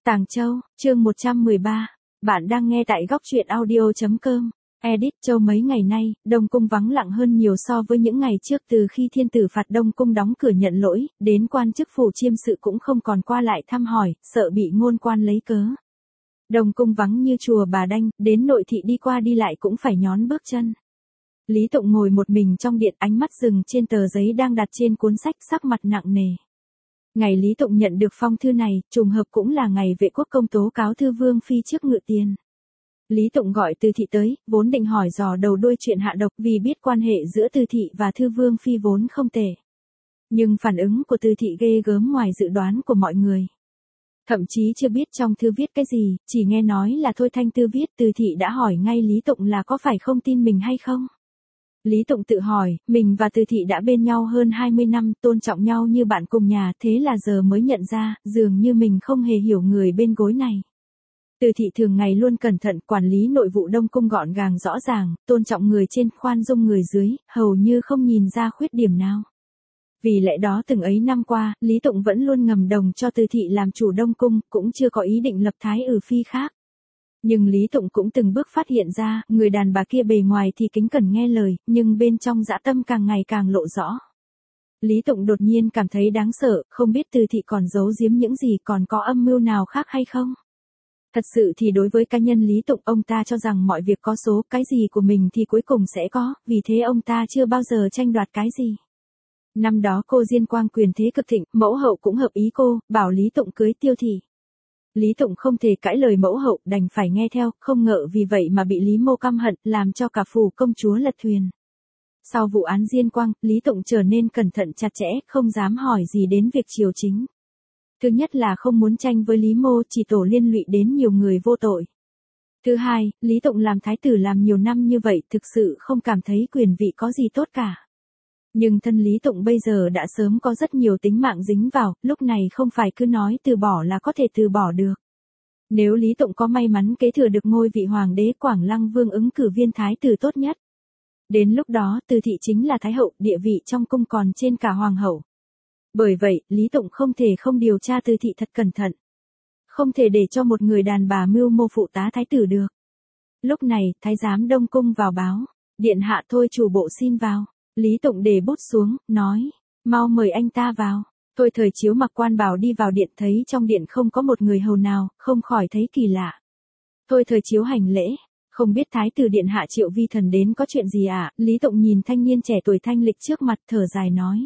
Tàng Châu, chương 113. Bạn đang nghe tại góc truyện audio.com. Edit Châu mấy ngày nay, Đông Cung vắng lặng hơn nhiều so với những ngày trước từ khi thiên tử phạt Đông Cung đóng cửa nhận lỗi, đến quan chức phủ chiêm sự cũng không còn qua lại thăm hỏi, sợ bị ngôn quan lấy cớ. Đông Cung vắng như chùa Bà Đanh, đến nội thị đi qua đi lại cũng phải nhón bước chân. Lý Tụng ngồi một mình trong điện, ánh mắt dừng trên tờ giấy đang đặt trên cuốn sách, sắc mặt nặng nề. Ngày Lý Tụng nhận được phong thư này, trùng hợp cũng là ngày vệ quốc công tố cáo Thư Vương Phi trước Ngự Tiền. Lý Tụng gọi Từ Thị tới, vốn định hỏi dò đầu đuôi chuyện hạ độc vì biết quan hệ giữa Từ Thị và Thư Vương Phi vốn không tệ. Nhưng phản ứng của Từ Thị ghê gớm ngoài dự đoán của mọi người. Thậm chí chưa biết trong thư viết cái gì, chỉ nghe nói là Thôi Thanh Tư viết. Từ Thị đã hỏi ngay Lý Tụng là có phải không tin mình hay không. Lý Tụng tự hỏi, mình và Từ Thị đã bên nhau hơn 20 năm, tôn trọng nhau như bạn cùng nhà, thế là giờ mới nhận ra, dường như mình không hề hiểu người bên gối này. Từ Thị thường ngày luôn cẩn thận, quản lý nội vụ Đông Cung gọn gàng rõ ràng, tôn trọng người trên, khoan dung người dưới, hầu như không nhìn ra khuyết điểm nào. Vì lẽ đó từng ấy năm qua, Lý Tụng vẫn luôn ngầm đồng cho Từ Thị làm chủ Đông Cung, cũng chưa có ý định lập thái tử phi khác. Nhưng Lý Tụng cũng từng bước phát hiện ra, người đàn bà kia bề ngoài thì kính cẩn nghe lời, nhưng bên trong dã tâm càng ngày càng lộ rõ. Lý Tụng đột nhiên cảm thấy đáng sợ, không biết Từ Thị còn giấu giếm những gì, còn có âm mưu nào khác hay không. Thật sự thì đối với cá nhân Lý Tụng, ông ta cho rằng mọi việc có số, cái gì của mình thì cuối cùng sẽ có, vì thế ông ta chưa bao giờ tranh đoạt cái gì. Năm đó cô Diên Quang quyền thế cực thịnh, mẫu hậu cũng hợp ý cô, bảo Lý Tụng cưới Tiêu Thị. Lý Tụng không thể cãi lời mẫu hậu, đành phải nghe theo, không ngờ vì vậy mà bị Lý Mô căm hận, làm cho cả phủ công chúa lật thuyền. Sau vụ án Diên Quang, Lý Tụng trở nên cẩn thận chặt chẽ, không dám hỏi gì đến việc triều chính. Thứ nhất là không muốn tranh với Lý Mô, chỉ tổ liên lụy đến nhiều người vô tội. Thứ hai, Lý Tụng làm thái tử làm nhiều năm như vậy, thực sự không cảm thấy quyền vị có gì tốt cả. Nhưng thân Lý Tụng bây giờ đã sớm có rất nhiều tính mạng dính vào, lúc này không phải cứ nói từ bỏ là có thể từ bỏ được. Nếu Lý Tụng có may mắn kế thừa được ngôi vị hoàng đế, Quảng Lăng Vương ứng cử viên thái tử tốt nhất. Đến lúc đó, Từ Thị chính là thái hậu, địa vị trong cung còn trên cả hoàng hậu. Bởi vậy, Lý Tụng không thể không điều tra Từ Thị thật cẩn thận. Không thể để cho một người đàn bà mưu mô phụ tá thái tử được. Lúc này, thái giám Đông Cung vào báo, điện hạ Thôi chủ bộ xin vào. Lý Tụng để bút xuống, nói, mau mời anh ta vào. Thôi Thời Chiếu mặc quan bào đi vào điện, thấy trong điện không có một người hầu nào, không khỏi thấy kỳ lạ. Thôi Thời Chiếu hành lễ, không biết thái tử điện hạ Triệu Vi Thần đến có chuyện gì ạ? Lý Tụng nhìn thanh niên trẻ tuổi thanh lịch trước mặt, thở dài nói.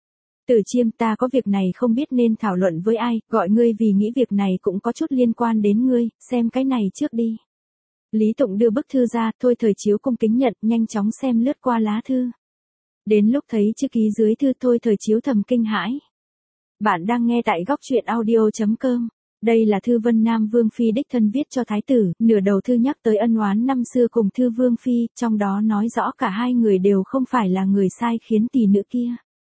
Tử Chiêm, ta có việc này không biết nên thảo luận với ai, gọi ngươi vì nghĩ việc này cũng có chút liên quan đến ngươi, xem cái này trước đi. Lý Tụng đưa bức thư ra, Thôi Thời Chiếu cung kính nhận, nhanh chóng xem lướt qua lá thư. Đến lúc thấy chữ ký dưới thư, Thôi Thời Chiếu thầm kinh hãi. Bạn đang nghe tại góc truyện audio.com. Đây là thư Vân Nam Vương Phi đích thân viết cho thái tử, nửa đầu thư nhắc tới ân oán năm xưa cùng Thư Vương Phi, trong đó nói rõ cả hai người đều không phải là người sai khiến tỷ nữ kia.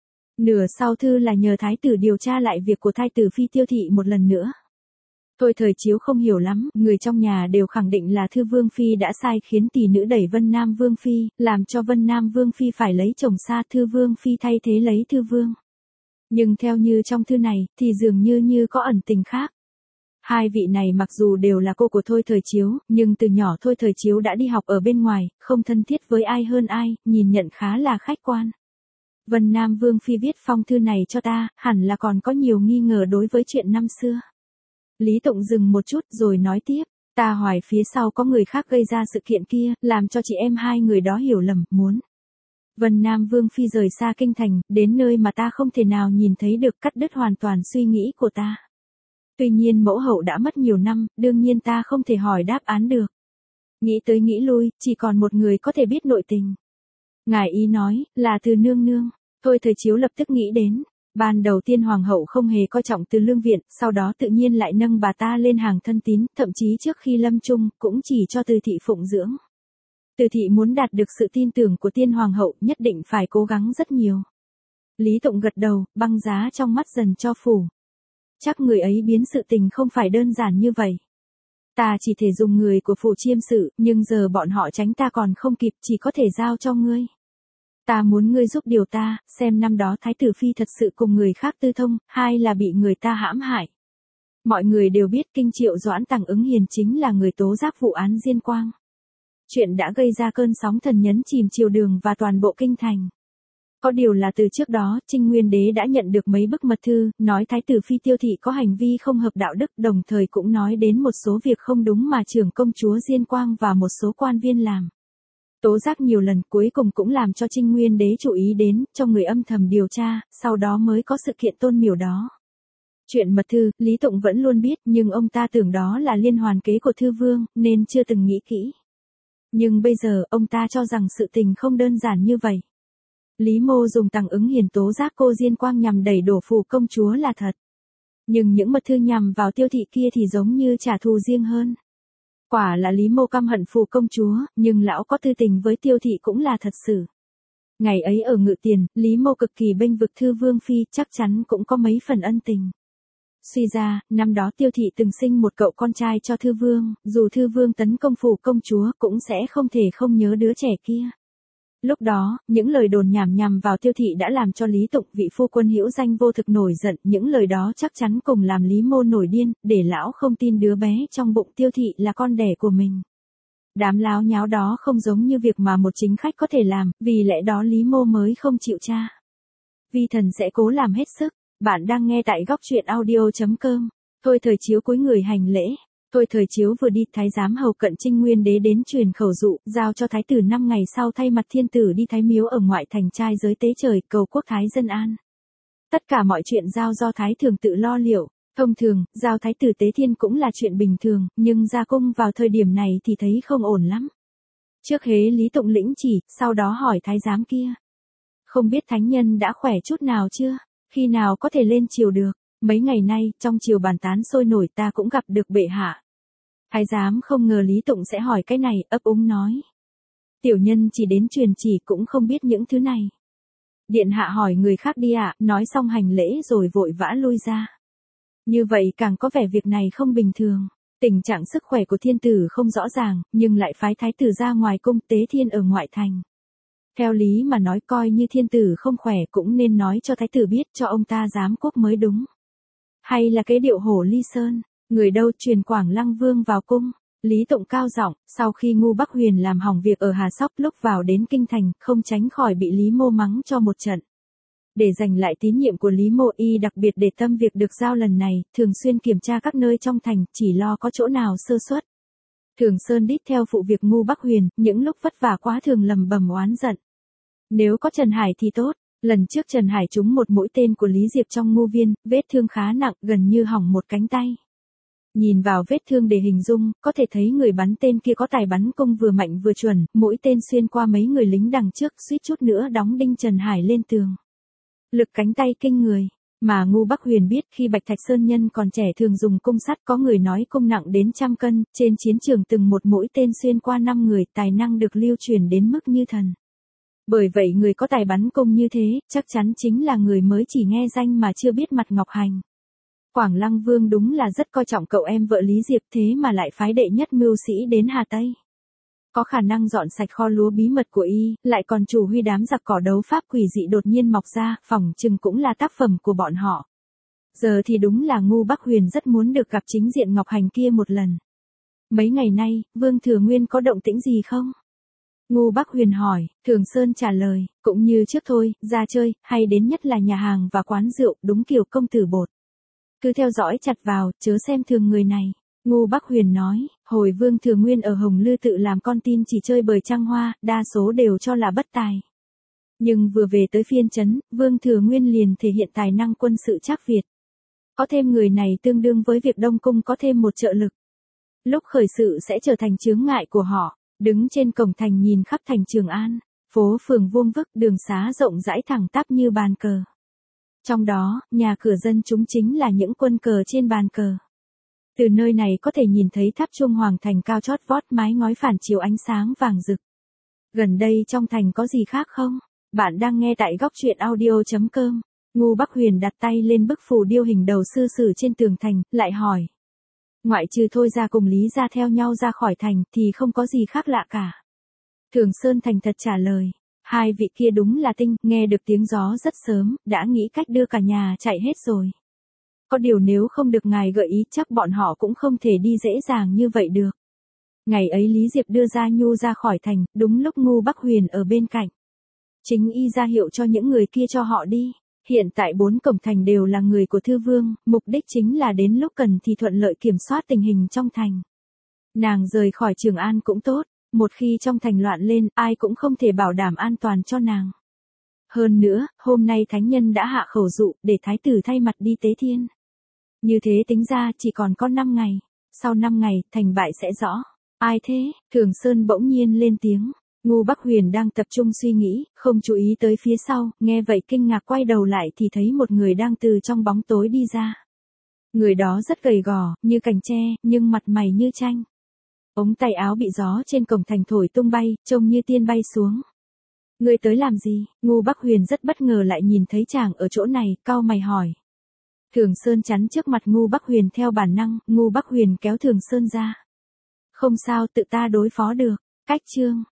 Nửa sau thư là nhờ thái tử điều tra lại việc của thái tử Phi Tiêu Thị một lần nữa. Thôi Thời Chiếu không hiểu lắm, người trong nhà đều khẳng định là Thư Vương Phi đã sai khiến tỷ nữ đẩy Vân Nam Vương Phi, làm cho Vân Nam Vương Phi phải lấy chồng xa, Thư Vương Phi thay thế lấy Thư Vương. Nhưng theo như trong thư này, thì dường như có ẩn tình khác. Hai vị này mặc dù đều là cô của Thôi Thời Chiếu, nhưng từ nhỏ Thôi Thời Chiếu đã đi học ở bên ngoài, không thân thiết với ai hơn ai, nhìn nhận khá là khách quan. Vân Nam Vương Phi viết phong thư này cho ta, hẳn là còn có nhiều nghi ngờ đối với chuyện năm xưa. Lý Tụng dừng một chút rồi nói tiếp, ta hoài phía sau có người khác gây ra sự kiện kia, làm cho chị em hai người đó hiểu lầm, muốn Vân Nam Vương Phi rời xa kinh thành, đến nơi mà ta không thể nào nhìn thấy được, cắt đứt hoàn toàn suy nghĩ của ta. Tuy nhiên mẫu hậu đã mất nhiều năm, đương nhiên ta không thể hỏi đáp án được. Nghĩ tới nghĩ lui, chỉ còn một người có thể biết nội tình. Ngài ý nói, là Từ nương nương. Thôi Thời Chiếu lập tức nghĩ đến. Ban đầu tiên hoàng hậu không hề coi trọng Từ Lương Viện, sau đó tự nhiên lại nâng bà ta lên hàng thân tín, thậm chí trước khi lâm chung, cũng chỉ cho Từ Thị phụng dưỡng. Từ Thị muốn đạt được sự tin tưởng của tiên hoàng hậu, nhất định phải cố gắng rất nhiều. Lý Tụng gật đầu, băng giá trong mắt dần cho phủ. Chắc người ấy biến sự tình không phải đơn giản như vậy. Ta chỉ thể dùng người của phủ chiêm sự, nhưng giờ bọn họ tránh ta còn không kịp, chỉ có thể giao cho ngươi. Ta muốn ngươi giúp điều ta, xem năm đó thái tử Phi thật sự cùng người khác tư thông, hay là bị người ta hãm hại. Mọi người đều biết Kinh Triệu Doãn Tằng Ứng Hiền chính là người tố giác vụ án Diên Quang. Chuyện đã gây ra cơn sóng thần nhấn chìm triều đường và toàn bộ kinh thành. Có điều là từ trước đó, Trinh Nguyên Đế đã nhận được mấy bức mật thư, nói Thái tử Phi Tiêu Thị có hành vi không hợp đạo đức, đồng thời cũng nói đến một số việc không đúng mà trưởng công chúa Diên Quang và một số quan viên làm. Tố giác nhiều lần cuối cùng cũng làm cho Trinh Nguyên Đế chú ý đến, cho người âm thầm điều tra, sau đó mới có sự kiện tôn miểu đó. Chuyện mật thư, Lý Tụng vẫn luôn biết, nhưng ông ta tưởng đó là liên hoàn kế của Thư Vương, nên chưa từng nghĩ kỹ. Nhưng bây giờ, ông ta cho rằng sự tình không đơn giản như vậy. Lý Mô dùng Tằng Ứng Hiền tố giác cô Diên Quang nhằm đẩy đổ phủ công chúa là thật. Nhưng những mật thư nhằm vào Tiêu Thị kia thì giống như trả thù riêng hơn. Quả là Lý Mô căm hận phủ công chúa, nhưng lão có tư tình với Tiêu Thị cũng là thật sự. Ngày ấy ở Ngự Tiền, Lý Mô cực kỳ bênh vực Thư Vương Phi, chắc chắn cũng có mấy phần ân tình. Suy ra, năm đó Tiêu Thị từng sinh một cậu con trai cho Thư Vương, dù Thư Vương tấn công phủ công chúa cũng sẽ không thể không nhớ đứa trẻ kia. Lúc đó, những lời đồn nhằm vào Tiêu Thị đã làm cho Lý Tụng vị phu quân hữu danh vô thực nổi giận, những lời đó chắc chắn cùng làm Lý Mô nổi điên, để lão không tin đứa bé trong bụng Tiêu Thị là con đẻ của mình. Đám láo nháo đó không giống như việc mà một chính khách có thể làm, vì lẽ đó Lý Mô mới không chịu tra. Vi thần sẽ cố làm hết sức. Bạn đang nghe tại góc truyện audio.com. Thôi thời chiếu cúi người hành lễ. Thôi thời chiếu vừa đi, thái giám hầu cận Trinh Nguyên Đế đến truyền khẩu dụ, giao cho thái tử 5 ngày sau thay mặt thiên tử đi thái miếu ở ngoại thành trai giới tế trời, cầu quốc thái dân an. Tất cả mọi chuyện giao do thái thường tự lo liệu. Thông thường, giao thái tử tế thiên cũng là chuyện bình thường, nhưng ra cung vào thời điểm này thì thấy không ổn lắm. Trước hế Lý Tụng lĩnh chỉ, sau đó hỏi thái giám kia. Không biết thánh nhân đã khỏe chút nào chưa? Khi nào có thể lên triều được? Mấy ngày nay, trong triều bàn tán sôi nổi, ta cũng gặp được bệ hạ. Thái giám không ngờ Lý Tụng sẽ hỏi cái này, ấp úng nói. Tiểu nhân chỉ đến truyền chỉ cũng không biết những thứ này. Điện hạ hỏi người khác đi ạ, nói xong hành lễ rồi vội vã lui ra. Như vậy càng có vẻ việc này không bình thường. Tình trạng sức khỏe của thiên tử không rõ ràng, nhưng lại phái thái tử ra ngoài cung tế thiên ở ngoại thành. Theo lý mà nói coi như thiên tử không khỏe cũng nên nói cho thái tử biết cho ông ta giám quốc mới đúng. Hay là cái điệu hổ ly sơn, người đâu truyền Quảng Lăng Vương vào cung. Lý Tụng cao giọng, sau khi Ngu Bắc Huyền làm hỏng việc ở Hà Sóc lúc vào đến kinh thành, không tránh khỏi bị Lý Mô mắng cho một trận. Để giành lại tín nhiệm của Lý Mô, y đặc biệt để tâm việc được giao lần này, thường xuyên kiểm tra các nơi trong thành, chỉ lo có chỗ nào sơ suất. Thường Sơn đít theo phụ việc Ngu Bắc Huyền, những lúc vất vả quá thường lầm bầm oán giận. Nếu có Trần Hải thì tốt, lần trước Trần Hải trúng một mũi tên của Lý Diệp trong Ngô Viên, vết thương khá nặng, gần như hỏng một cánh tay. Nhìn vào vết thương để hình dung, có thể thấy người bắn tên kia có tài bắn cung vừa mạnh vừa chuẩn, mũi tên xuyên qua mấy người lính đằng trước, suýt chút nữa đóng đinh Trần Hải lên tường. Lực cánh tay kinh người. Mà Ngu Bắc Huyền biết khi Bạch Thạch Sơn Nhân còn trẻ thường dùng cung sắt, có người nói cung nặng đến 100 cân, trên chiến trường từng một mũi tên xuyên qua 5 người, tài năng được lưu truyền đến mức như thần. Bởi vậy người có tài bắn cung như thế, chắc chắn chính là người mới chỉ nghe danh mà chưa biết mặt Ngọc Hành. Quảng Lăng Vương đúng là rất coi trọng cậu em vợ Lý Diệp, thế mà lại phái đệ nhất mưu sĩ đến Hà Tây. Có khả năng dọn sạch kho lúa bí mật của y, lại còn chủ huy đám giặc cỏ đấu pháp quỷ dị đột nhiên mọc ra, phỏng chừng cũng là tác phẩm của bọn họ. Giờ thì đúng là Ngu Bắc Huyền rất muốn được gặp chính diện Ngọc Hành kia một lần. Mấy ngày nay, Vương Thừa Nguyên có động tĩnh gì không? Ngu Bắc Huyền hỏi, Thường Sơn trả lời, cũng như trước thôi, ra chơi, hay đến nhất là nhà hàng và quán rượu, đúng kiểu công tử bột. Cứ theo dõi chặt vào, chớ xem thường người này. Ngu Bắc Huyền nói, hồi Vương Thừa Nguyên ở Hồng Lư tự làm con tin chỉ chơi bời trăng hoa, đa số đều cho là bất tài. Nhưng vừa về tới phiên trấn, Vương Thừa Nguyên liền thể hiện tài năng quân sự trác Việt. Có thêm người này tương đương với việc Đông Cung có thêm một trợ lực. Lúc khởi sự sẽ trở thành chướng ngại của họ. Đứng trên cổng thành nhìn khắp thành Trường An, phố phường vuông vức, đường xá rộng rãi thẳng tắp như bàn cờ. Trong đó, nhà cửa dân chúng chính là những quân cờ trên bàn cờ. Từ nơi này có thể nhìn thấy tháp chuông hoàng thành cao chót vót, mái ngói phản chiếu ánh sáng vàng rực. Gần đây trong thành có gì khác không? Bạn đang nghe tại góc truyện audio.com. Ngu Bắc Huyền đặt tay lên bức phù điêu hình đầu sư sử trên tường thành, lại hỏi. Ngoại trừ Thôi Ra cùng Lý Ra theo nhau ra khỏi thành thì không có gì khác lạ cả. Thường Sơn thành thật trả lời. Hai vị kia đúng là tinh, nghe được tiếng gió rất sớm, đã nghĩ cách đưa cả nhà chạy hết rồi. có điều nếu không được ngài gợi ý chắc bọn họ cũng không thể đi dễ dàng như vậy được. Ngày ấy Lý Diệp đưa Gia Nhu ra khỏi thành, đúng lúc Ngô Bắc Huyền ở bên cạnh. Chính y ra hiệu cho những người kia cho họ đi. Hiện tại 4 cổng thành đều là người của Thư Vương, mục đích chính là đến lúc cần thì thuận lợi kiểm soát tình hình trong thành. Nàng rời khỏi Trường An cũng tốt, một khi trong thành loạn lên, ai cũng không thể bảo đảm an toàn cho nàng. Hơn nữa, hôm nay thánh nhân đã hạ khẩu dụ để thái tử thay mặt đi tế thiên. Như thế tính ra chỉ còn có 5 ngày, sau 5 ngày, thành bại sẽ rõ. Ai thế? Thường Sơn bỗng nhiên lên tiếng. Ngô Bắc Huyền đang tập trung suy nghĩ, không chú ý tới phía sau, nghe vậy kinh ngạc quay đầu lại thì thấy một người đang từ trong bóng tối đi ra. Người đó rất gầy gò, như cành tre, nhưng mặt mày như tranh. Ống tay áo bị gió trên cổng thành thổi tung bay, trông như tiên bay xuống. Người tới làm gì? Ngô Bắc Huyền rất bất ngờ lại nhìn thấy chàng ở chỗ này, cau mày hỏi. Thường Sơn chắn trước mặt Ngô Bắc Huyền theo bản năng, Ngô Bắc Huyền kéo Thường Sơn ra. Không sao, tự ta đối phó được. Cách chương